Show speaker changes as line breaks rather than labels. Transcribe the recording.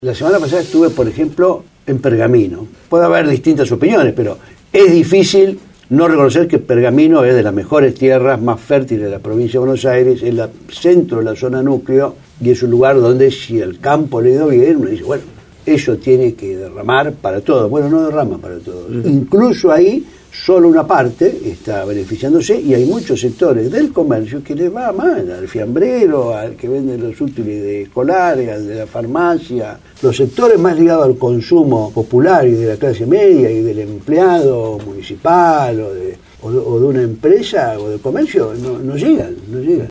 La semana pasada estuve, por ejemplo, en Pergamino. Puede haber distintas opiniones, pero es difícil no reconocer que Pergamino es de las mejores tierras más fértiles de la provincia de Buenos Aires, es el centro de la zona núcleo y es un lugar donde si el campo le ha ido bien, uno dice, bueno, eso tiene que derramar para todos. Bueno, no derrama para todos. Incluso ahí solo una parte está beneficiándose y hay muchos sectores del comercio que les va mal, al fiambrero, al que vende los útiles de escolares, al de la farmacia, los sectores más ligados al consumo popular y de la clase media y del empleado municipal o de una empresa o de comercio no llegan.